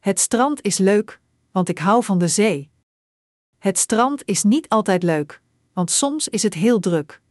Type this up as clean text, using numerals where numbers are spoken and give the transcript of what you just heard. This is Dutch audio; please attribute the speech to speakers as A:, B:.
A: Het strand is leuk, want ik hou van de zee. Het strand is niet altijd leuk, want soms is het heel druk.